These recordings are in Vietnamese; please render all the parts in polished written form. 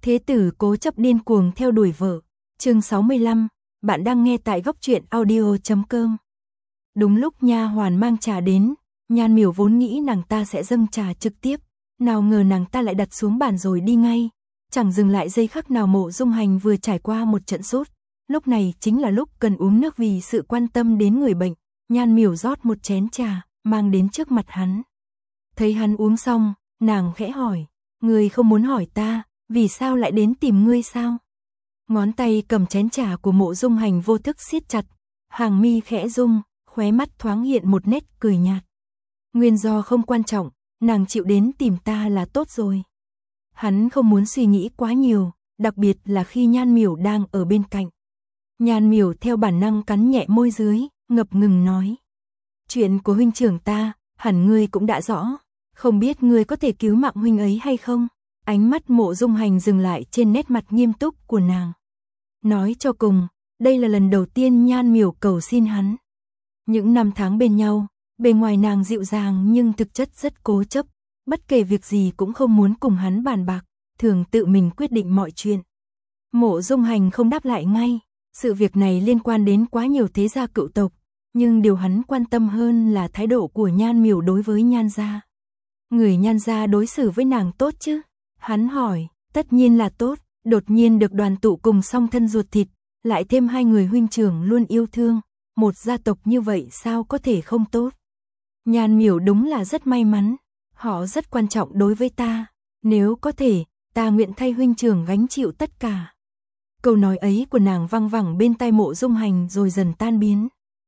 Thế tử cố chấp điên cuồng theo đuổi vợ. Chương 65, bạn đang nghe tại góc truyện audio.com. Đúng lúc nha hoàn mang trà đến, Nhan Miểu vốn nghĩ nàng ta sẽ dâng trà trực tiếp, nào ngờ nàng ta lại đặt xuống bàn rồi đi ngay, chẳng dừng lại giây khắc nào. Mộ Dung Hành vừa trải qua một trận sốt, lúc này chính là lúc cần uống nước vì sự quan tâm đến người bệnh. Nhan Miểu rót một chén trà, mang đến trước mặt hắn. Thấy hắn uống xong, nàng khẽ hỏi, ngươi không muốn hỏi ta, vì sao lại đến tìm ngươi sao? Ngón tay cầm chén trà của Mộ Dung Hành vô thức siết chặt, hàng mi khẽ rung, khóe mắt thoáng hiện một nét cười nhạt. Nguyên do không quan trọng, nàng chịu đến tìm ta là tốt rồi. Hắn không muốn suy nghĩ quá nhiều, đặc biệt là khi Nhan Miểu đang ở bên cạnh. Nhan Miểu theo bản năng cắn nhẹ môi dưới, ngập ngừng nói. Chuyện của huynh trưởng ta, hẳn ngươi cũng đã rõ, không biết ngươi có thể cứu mạng huynh ấy hay không? Ánh mắt Mộ Dung Hành dừng lại trên nét mặt nghiêm túc của nàng. Nói cho cùng, đây là lần đầu tiên Nhan Miểu cầu xin hắn. Những năm tháng bên nhau, bề ngoài nàng dịu dàng nhưng thực chất rất cố chấp, bất kể việc gì cũng không muốn cùng hắn bàn bạc, thường tự mình quyết định mọi chuyện. Mộ Dung Hành không đáp lại ngay, sự việc này liên quan đến quá nhiều thế gia cựu tộc, nhưng điều hắn quan tâm hơn là thái độ của Nhan Miểu đối với Nhan gia. Người Nhan gia đối xử với nàng tốt chứ? Hắn hỏi. Tất nhiên là tốt, đột nhiên được đoàn tụ cùng song thân ruột thịt, lại thêm hai người huynh trưởng luôn yêu thương, một gia tộc như vậy sao có thể không tốt? Nhan Miểu đúng là rất may mắn, họ rất quan trọng đối với ta, nếu có thể, ta nguyện thay huynh trưởng gánh chịu tất cả. Câu nói ấy của nàng văng vẳng bên tai Mộ Dung Hành rồi dần tan biến.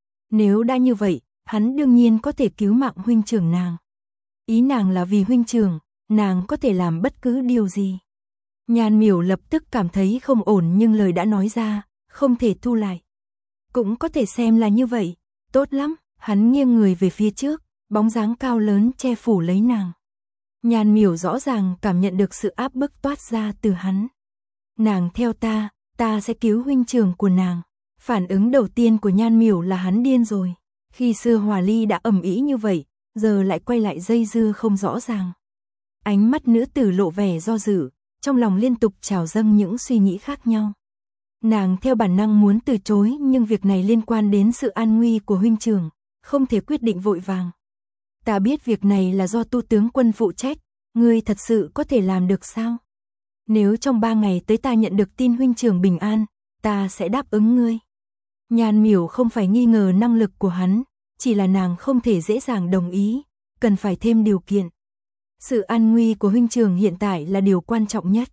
Nếu đã như vậy, hắn đương nhiên có thể cứu mạng huynh trưởng nàng. Ý nàng là vì huynh trưởng, nàng có thể làm bất cứ điều gì. Nhan Miểu lập tức cảm thấy không ổn nhưng lời đã nói ra, không thể thu lại. Cũng có thể xem là như vậy, tốt lắm, hắn nghiêng người về phía trước, bóng dáng cao lớn che phủ lấy nàng. Nhan Miểu rõ ràng cảm nhận được sự áp bức toát ra từ hắn. Nàng theo ta, ta sẽ cứu huynh trưởng của nàng. Phản ứng đầu tiên của Nhan Miểu là hắn điên rồi. Khi xưa hòa ly đã ầm ĩ như vậy, giờ lại quay lại dây dưa không rõ ràng. Ánh mắt nữ tử lộ vẻ do dự, trong lòng liên tục trào dâng những suy nghĩ khác nhau. Nàng theo bản năng muốn từ chối nhưng việc này liên quan đến sự an nguy của huynh trưởng, không thể quyết định vội vàng. Ta biết việc này là do Tu tướng quân phụ trách, ngươi thật sự có thể làm được sao? Nếu trong 3 ngày tới ta nhận được tin huynh trưởng bình an, ta sẽ đáp ứng ngươi. Nhan Miểu không phải nghi ngờ năng lực của hắn, chỉ là nàng không thể dễ dàng đồng ý, cần phải thêm điều kiện. Sự an nguy của huynh trưởng hiện tại là điều quan trọng nhất.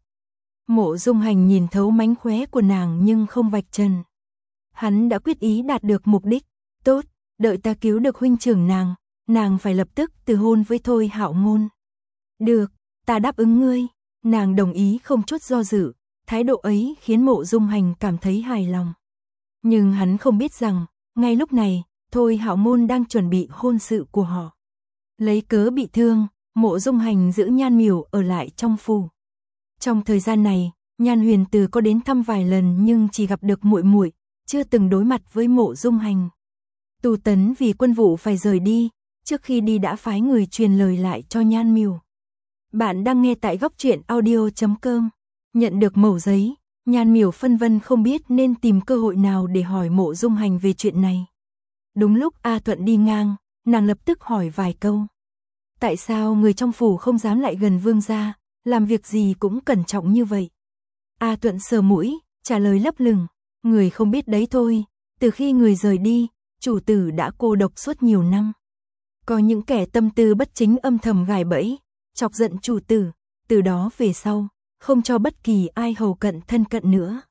Mộ Dung Hành nhìn thấu mánh khóe của nàng nhưng không vạch trần. Hắn đã quyết ý đạt được mục đích. Tốt, đợi ta cứu được huynh trưởng nàng phải lập tức từ hôn với Thôi Hạo Ngôn. Được, ta đáp ứng ngươi. Nàng đồng ý không chút do dự, thái độ ấy khiến Mộ Dung Hành cảm thấy hài lòng. Nhưng hắn không biết rằng, ngay lúc này, Thôi Hạo Ngôn đang chuẩn bị hôn sự của họ. Lấy cớ bị thương, Mộ Dung Hành giữ Nhan Miểu ở lại trong phủ. Trong thời gian này, Nhan Huyền Từ có đến thăm vài lần nhưng chỉ gặp được muội muội, chưa từng đối mặt với Mộ Dung Hành. Tu Tấn vì quân vụ phải rời đi, trước khi đi đã phái người truyền lời lại cho Nhan Miểu. Bạn đang nghe tại góc truyện audio.com. Nhận được mẩu giấy, Nhan Miểu phân vân không biết nên tìm cơ hội nào để hỏi Mộ Dung Hành về chuyện này. Đúng lúc A Thuận đi ngang, nàng lập tức hỏi vài câu. Tại sao người trong phủ không dám lại gần vương gia, làm việc gì cũng cẩn trọng như vậy? A Thuận sờ mũi, trả lời lấp lửng, người không biết đấy thôi, từ khi người rời đi, chủ tử đã cô độc suốt nhiều năm. Có những kẻ tâm tư bất chính âm thầm gài bẫy, chọc giận chủ tử, từ đó về sau, không cho bất kỳ ai hầu cận thân cận nữa.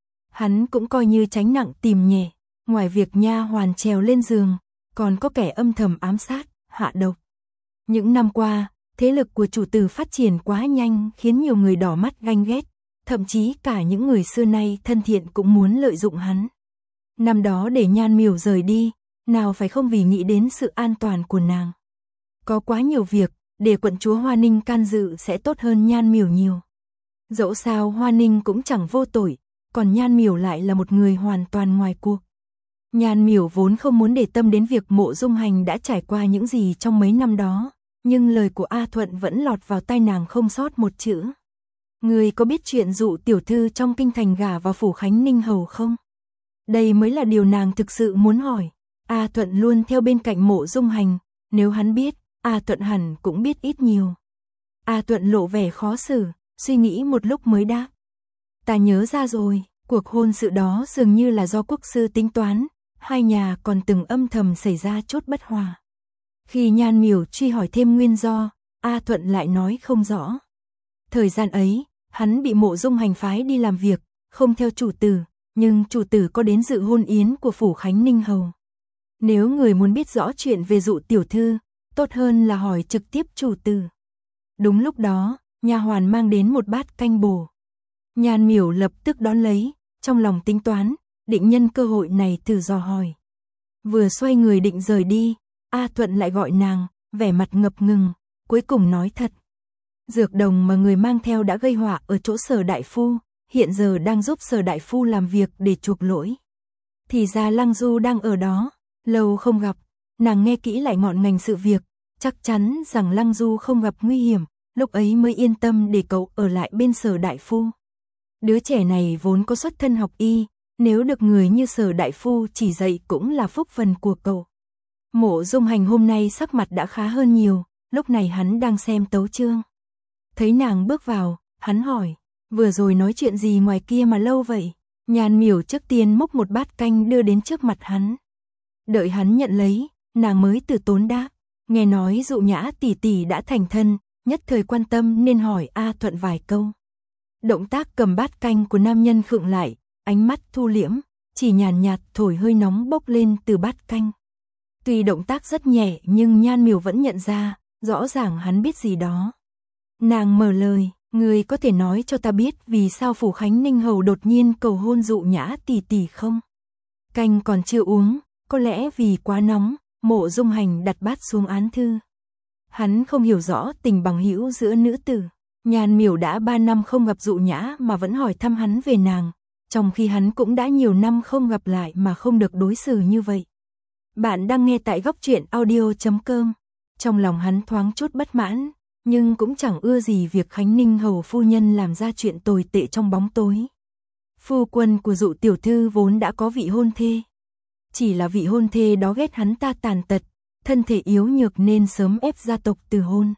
Hắn cũng coi như tránh nặng tìm nhẹ, ngoài việc nha hoàn trèo lên giường, còn có kẻ âm thầm ám sát, hạ độc. Những năm qua, thế lực của chủ tử phát triển quá nhanh khiến nhiều người đỏ mắt ganh ghét, thậm chí cả những người xưa nay thân thiện cũng muốn lợi dụng hắn. Năm đó để Nhan Miểu rời đi, nào phải không vì nghĩ đến sự an toàn của nàng. Có quá nhiều việc, để quận chúa Hoa Ninh can dự sẽ tốt hơn Nhan Miểu nhiều. Dẫu sao Hoa Ninh cũng chẳng vô tội, còn Nhan Miểu lại là một người hoàn toàn ngoài cuộc. Nhan Miểu vốn không muốn để tâm đến việc Mộ Dung Hành đã trải qua những gì trong mấy năm đó, nhưng lời của A Thuận vẫn lọt vào tai nàng không sót một chữ. Ngươi có biết chuyện dụ tiểu thư trong kinh thành gả vào phủ Khánh Ninh Hầu không? Đây mới là điều nàng thực sự muốn hỏi. A Thuận luôn theo bên cạnh Mộ Dung Hành, nếu hắn biết, A Thuận hẳn cũng biết ít nhiều. A Thuận lộ vẻ khó xử, suy nghĩ một lúc mới đáp. Ta nhớ ra rồi, cuộc hôn sự đó dường như là do quốc sư tính toán, hai nhà còn từng âm thầm xảy ra chút bất hòa. Khi Nhan Miểu truy hỏi thêm nguyên do, A Thuận lại nói không rõ. Thời gian ấy, hắn bị Mộ Dung Hành phái đi làm việc, không theo chủ tử, nhưng chủ tử có đến dự hôn yến của phủ Khánh Ninh Hầu. Nếu người muốn biết rõ chuyện về dụ tiểu thư, tốt hơn là hỏi trực tiếp chủ tử. Đúng lúc đó, nha hoàn mang đến một bát canh bổ. Nhan Miểu lập tức đón lấy, trong lòng tính toán, định nhân cơ hội này thử dò hỏi. Vừa xoay người định rời đi, A Thuận lại gọi nàng, vẻ mặt ngập ngừng, cuối cùng nói thật. Dược đồng mà người mang theo đã gây họa ở chỗ Sở đại phu, hiện giờ đang giúp Sở đại phu làm việc để chuộc lỗi. Thì ra Lăng Du đang ở đó, lâu không gặp, nàng nghe kỹ lại ngọn ngành sự việc, chắc chắn rằng Lăng Du không gặp nguy hiểm, lúc ấy mới yên tâm để cậu ở lại bên Sở đại phu. Đứa trẻ này vốn có xuất thân học y, nếu được người như Sở đại phu chỉ dạy cũng là phúc phần của cậu. Mộ Dung Hành hôm nay sắc mặt đã khá hơn nhiều, lúc này hắn đang xem tấu chương. Thấy nàng bước vào, hắn hỏi, vừa rồi nói chuyện gì ngoài kia mà lâu vậy? Nhan Miểu trước tiên múc một bát canh đưa đến trước mặt hắn. Đợi hắn nhận lấy, nàng mới từ tốn đáp, nghe nói Dụ Nhã tỷ tỷ đã thành thân, nhất thời quan tâm nên hỏi A Thuận vài câu. Động tác cầm bát canh của nam nhân khựng lại, ánh mắt thu liễm, chỉ nhàn nhạt thổi hơi nóng bốc lên từ bát canh. Tuy động tác rất nhẹ nhưng Nhan Miểu vẫn nhận ra, rõ ràng hắn biết gì đó. Nàng mở lời, người có thể nói cho ta biết vì sao phủ Khánh Ninh Hầu đột nhiên cầu hôn Dụ Nhã tỷ tỷ không? Canh còn chưa uống, có lẽ vì quá nóng, Mộ Dung Hành đặt bát xuống án thư. Hắn không hiểu rõ tình bằng hữu giữa nữ tử. Nhan Miểu đã 3 năm không gặp Dụ Nhã mà vẫn hỏi thăm hắn về nàng, trong khi hắn cũng đã nhiều năm không gặp lại mà không được đối xử như vậy. Bạn đang nghe tại Góc Truyện Audio.com. Trong lòng hắn thoáng chút bất mãn, nhưng cũng chẳng ưa gì việc Khánh Ninh Hầu phu nhân làm ra chuyện tồi tệ trong bóng tối. Phu quân của Dụ tiểu thư vốn đã có vị hôn thê. Chỉ là vị hôn thê đó ghét hắn ta tàn tật, thân thể yếu nhược nên sớm ép gia tộc từ hôn.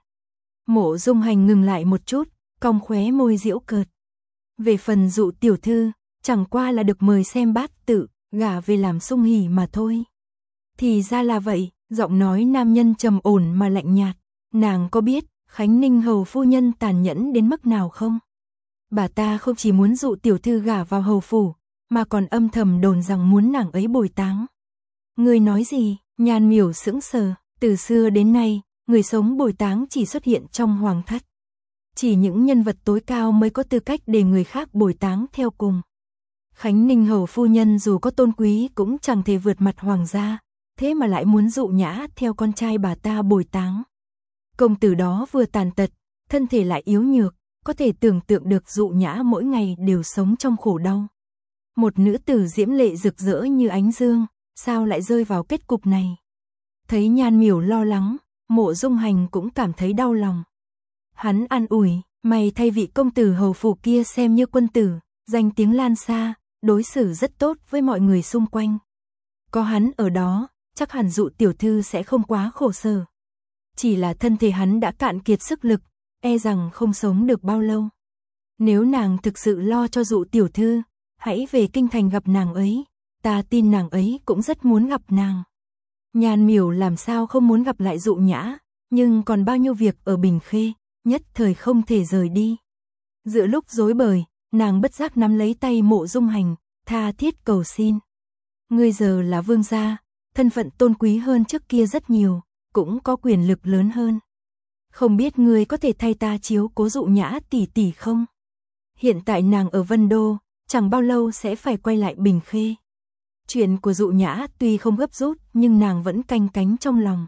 Mộ Dung Hành ngừng lại một chút, cong khóe môi giễu cợt. Về phần Dụ tiểu thư, chẳng qua là được mời xem bát tự, gả về làm sung hỉ mà thôi. Thì ra là vậy, giọng nói nam nhân trầm ổn mà lạnh nhạt. Nàng có biết Khánh Ninh Hầu phu nhân tàn nhẫn đến mức nào không? Bà ta không chỉ muốn Dụ tiểu thư gả vào hầu phủ, mà còn âm thầm đồn rằng muốn nàng ấy bồi táng. Người nói gì? Nhan Miểu sững sờ, từ xưa đến nay, người sống bồi táng chỉ xuất hiện trong hoàng thất. Chỉ những nhân vật tối cao mới có tư cách để người khác bồi táng theo cùng. Khánh Ninh Hầu phu nhân dù có tôn quý cũng chẳng thể vượt mặt hoàng gia, thế mà lại muốn Dụ Nhã theo con trai bà ta bồi táng. Công tử đó vừa tàn tật, thân thể lại yếu nhược, có thể tưởng tượng được Dụ Nhã mỗi ngày đều sống trong khổ đau. Một nữ tử diễm lệ rực rỡ như ánh dương, sao lại rơi vào kết cục này? Thấy Nhan Miểu lo lắng, Mộ Dung Hành cũng cảm thấy đau lòng. Hắn an ủi, mày thay vị công tử hầu phủ kia xem như quân tử, danh tiếng lan xa, đối xử rất tốt với mọi người xung quanh. Có hắn ở đó, chắc hẳn Dụ tiểu thư sẽ không quá khổ sở. Chỉ là thân thể hắn đã cạn kiệt sức lực, e rằng không sống được bao lâu. Nếu nàng thực sự lo cho Dụ tiểu thư, hãy về kinh thành gặp nàng ấy, ta tin nàng ấy cũng rất muốn gặp nàng. Nhan Miểu làm sao không muốn gặp lại Dụ Nhã, nhưng còn bao nhiêu việc ở Bình Khê, nhất thời không thể rời đi. Giữa lúc rối bời, nàng bất giác nắm lấy tay Mộ Dung Hành, tha thiết cầu xin. Ngươi giờ là vương gia, thân phận tôn quý hơn trước kia rất nhiều, cũng có quyền lực lớn hơn. Không biết ngươi có thể thay ta chiếu cố Dụ Nhã tỷ tỷ không? Hiện tại nàng ở Vân Đô, chẳng bao lâu sẽ phải quay lại Bình Khê. Chuyện của Dụ Nhã tuy không gấp rút nhưng nàng vẫn canh cánh trong lòng.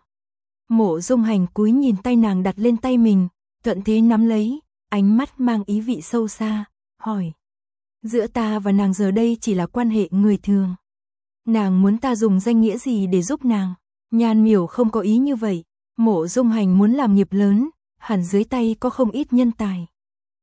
Mộ Dung Hành cúi nhìn tay nàng đặt lên tay mình, thuận thế nắm lấy, ánh mắt mang ý vị sâu xa, hỏi. Giữa ta và nàng giờ đây chỉ là quan hệ người thường. Nàng muốn ta dùng danh nghĩa gì để giúp nàng? Nhan Miểu không có ý như vậy, Mộ Dung Hành muốn làm nghiệp lớn, hẳn dưới tay có không ít nhân tài.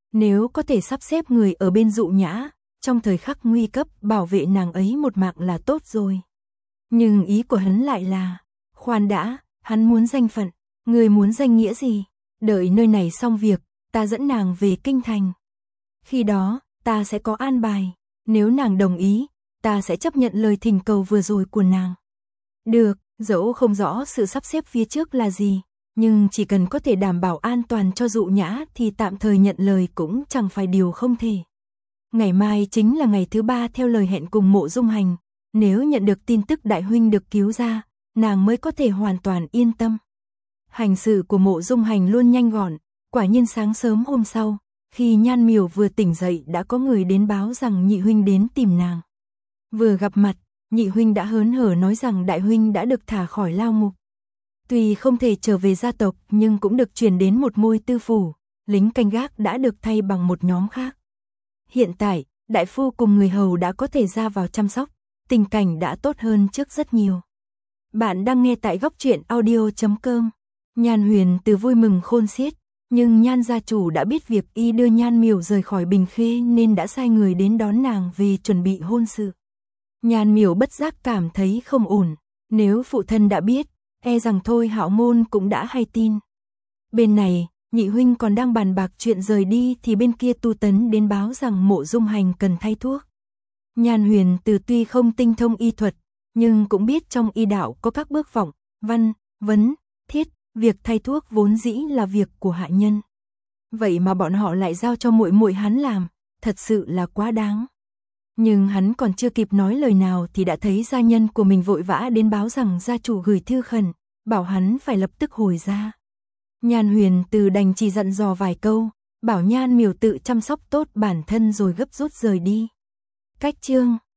Nếu có thể sắp xếp người ở bên Dụ Nhã, trong thời khắc nguy cấp bảo vệ nàng ấy một mạng là tốt rồi. Nhưng ý của hắn lại là, khoan đã, hắn muốn danh phận, người muốn danh nghĩa gì? Đợi nơi này xong việc, ta dẫn nàng về kinh thành. Khi đó, ta sẽ có an bài, nếu nàng đồng ý, ta sẽ chấp nhận lời thỉnh cầu vừa rồi của nàng. Được, dẫu không rõ sự sắp xếp phía trước là gì, nhưng chỉ cần có thể đảm bảo an toàn cho Dụ Nhã thì tạm thời nhận lời cũng chẳng phải điều không thể. Ngày mai chính là ngày thứ 3 theo lời hẹn cùng Mộ Dung Hành, nếu nhận được tin tức đại huynh được cứu ra, nàng mới có thể hoàn toàn yên tâm. Hành sự của Mộ Dung Hành luôn nhanh gọn, quả nhiên sáng sớm hôm sau, khi Nhan Miểu vừa tỉnh dậy đã có người đến báo rằng nhị huynh đến tìm nàng. Vừa gặp mặt, nhị huynh đã hớn hở nói rằng đại huynh đã được thả khỏi lao ngục. Tuy không thể trở về gia tộc nhưng cũng được chuyển đến một ngôi tư phủ, lính canh gác đã được thay bằng một nhóm khác. Hiện tại, đại phu cùng người hầu đã có thể ra vào chăm sóc, tình cảnh đã tốt hơn trước rất nhiều. Bạn đang nghe tại góc truyện audio.com. Nhan Huyền Từ vui mừng khôn xiết, nhưng Nhan gia chủ đã biết việc y đưa Nhan Miểu rời khỏi Bình Khê nên đã sai người đến đón nàng về chuẩn bị hôn sự. Nhan Miểu bất giác cảm thấy không ổn, nếu phụ thân đã biết, e rằng thôi Hạo Môn cũng đã hay tin. Bên này, nhị huynh còn đang bàn bạc chuyện rời đi thì bên kia Tu Tấn đến báo rằng Mộ Dung Hành cần thay thuốc. Nhan Huyền Từ tuy không tinh thông y thuật, nhưng cũng biết trong y đạo có các bước vọng, văn, vấn, thiết, việc thay thuốc vốn dĩ là việc của hạ nhân. Vậy mà bọn họ lại giao cho muội muội hắn làm, thật sự là quá đáng. Nhưng hắn còn chưa kịp nói lời nào thì đã thấy gia nhân của mình vội vã đến báo rằng gia chủ gửi thư khẩn, bảo hắn phải lập tức hồi ra. Nhan Huyền Từ đành chỉ dặn dò vài câu, bảo Nhan Miểu tự chăm sóc tốt bản thân rồi gấp rút rời đi. Cách chương